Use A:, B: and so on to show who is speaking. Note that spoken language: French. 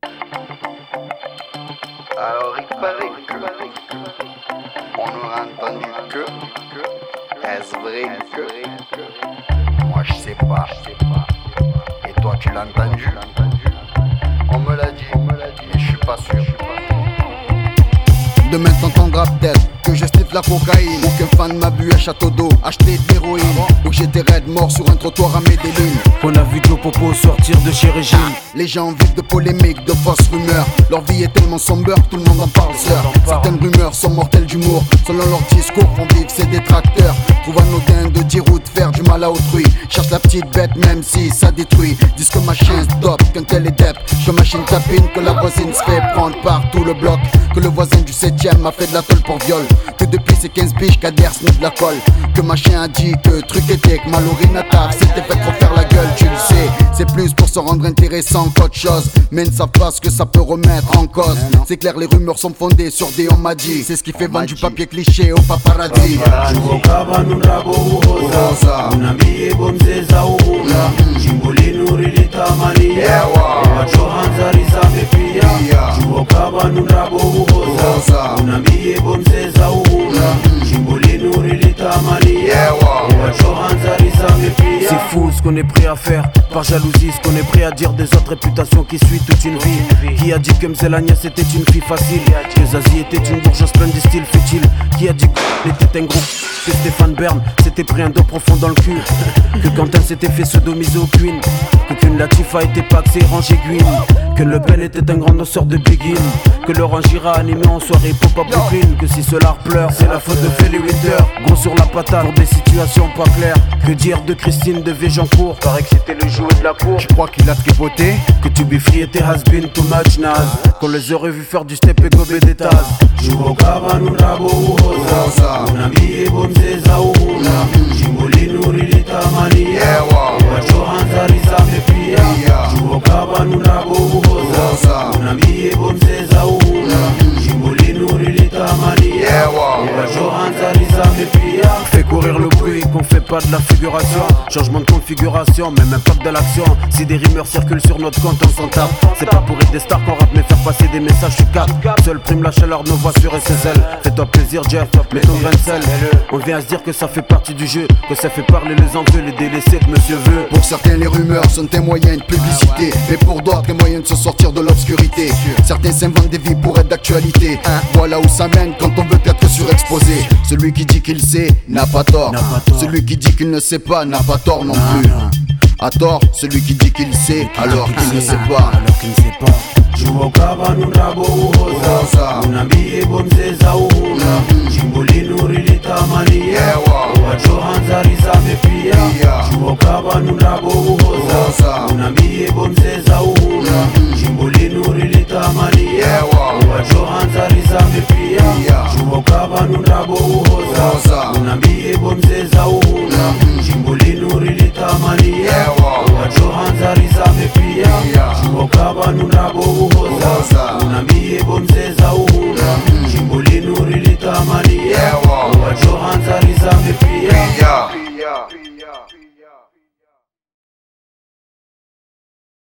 A: Alors il paraît que on aura entendu que est-ce vrai que moi je sais pas. Et toi tu l'as entendu? On me l'a dit, mais je suis pas sûr.
B: Demain t'entendras peut-être que je sniff la cocaïne. Aucun fan m'a vu à Château d'eau acheter de l'héroïne. Ou que j'étais raide mort sur un trottoir à Medellin.
C: On a vu Joe Popo sortir de chez Régine.
B: Les gens vivent de polémiques, de fausses rumeurs. Leur vie est tellement sombre que tout le monde en parle sœur. Certaines rumeurs sont mortelles d'humour. Selon leur discours font vivre ses détracteurs. Trouve anodin de dire ou de faire du mal à autrui. Cherche la petite bête même si ça détruit. Disent que ma chien se dope, qu'un tel est dep. Que ma machine tapine, que la voisine se fait prendre par tout le bloc. Que le voisin du 7ème m'a fait de la tôle pour viol. Que depuis ses 15 piges qu'Ader sniff de la colle. Que ma chien a dit que truc était que Mallory Natar s'était fait trop faire la gueule, tu le sais. C'est plus pour se rendre intéressant qu'autre chose. Mais ne savent pas ce que ça peut remettre en cause. C'est clair, les rumeurs sont fondées sur des on m'a dit. C'est ce qui fait vendre du papier cliché au paparazzi.
C: C'est fou ce qu'on est prêt à faire, par jalousie ce qu'on est prêt à dire des autres réputations qui suit toute une vie. Qui a dit que Mzelania c'était une fille facile, que Zazie était une bourgeoise pleine de style futile. Qui a dit qu'elle était un groupe, que Stéphane Bern s'était pris un dos profond dans le cul. Que Quentin s'était fait sodomiser au Queen. Que Queen Latifah était paxé rangé Gwyn. Que Le Pen était un grand noceur de Begin. Que Laurent Gira animé en soirée pop à Brooklyn. Que si cela pleure c'est la faute de Feli Winter. Gros sur la patate pour des situations pas claires. Que dire de Christine de Véjancourt? Paraît que c'était le jouet de la cour.
B: Je crois qu'il a tripoté.
C: Que tu Free était has-been too much naze. Qu'on les aurait vu faire du step et gober des tasses.
D: Jubokaba nunrabo uhoza Unambie bomzeza uhuna Jimboli nurilita mania Wacho hanzari zame pia Jubokaba nunrabo uhoza Unambie bomzeza uhuna Jimboli nurilita mania Wacho hanzari zame pia.
C: Fait courir le bruit qu'on fait pas de la figuration. Changement de configuration, même impact de l'action. Si des rumeurs circulent sur notre compte, on s'en tape. C'est pas pour être des stars qu'on rappe, mais faire passer des messages sur cap. Seul prime la chaleur, nos voix sur SSL. Fais-toi plaisir, Jeff, mets ton grain de sel. On vient à se dire que ça fait partie du jeu, que ça fait parler les envieux, les délaissés de Monsieur Veu.
B: Pour certains, les rumeurs sont un moyen de publicité, mais pour d'autres, un moyen de se sortir de l'obscurité. Certains s'inventent des vies pour être d'actualité. Voilà où ça mène quand on veut être surexposé. Celui qui dit qu'il sait n'a pas tort. Celui qui dit qu'il ne sait pas n'a pas tort non plus. À tort, celui qui dit qu'il sait alors qu'il ne sait pas.
D: Jubokaba nunrabo uhoza Unambie bomzeza uhuna Jimboli nurilita mania Wacho hanzari zame pia Jubokaba nunrabo uhoza Unambie bomzeza uhuna Jimboli nurilita mania Wacho hanzari zame pia Jubokaba nunrabo uhoza Unambie bomzeza uhuna Jimboli nurilita mania Wacho hanzari zame pia Jubokaba nunrabo uhoza Unambie bomzeza uhuna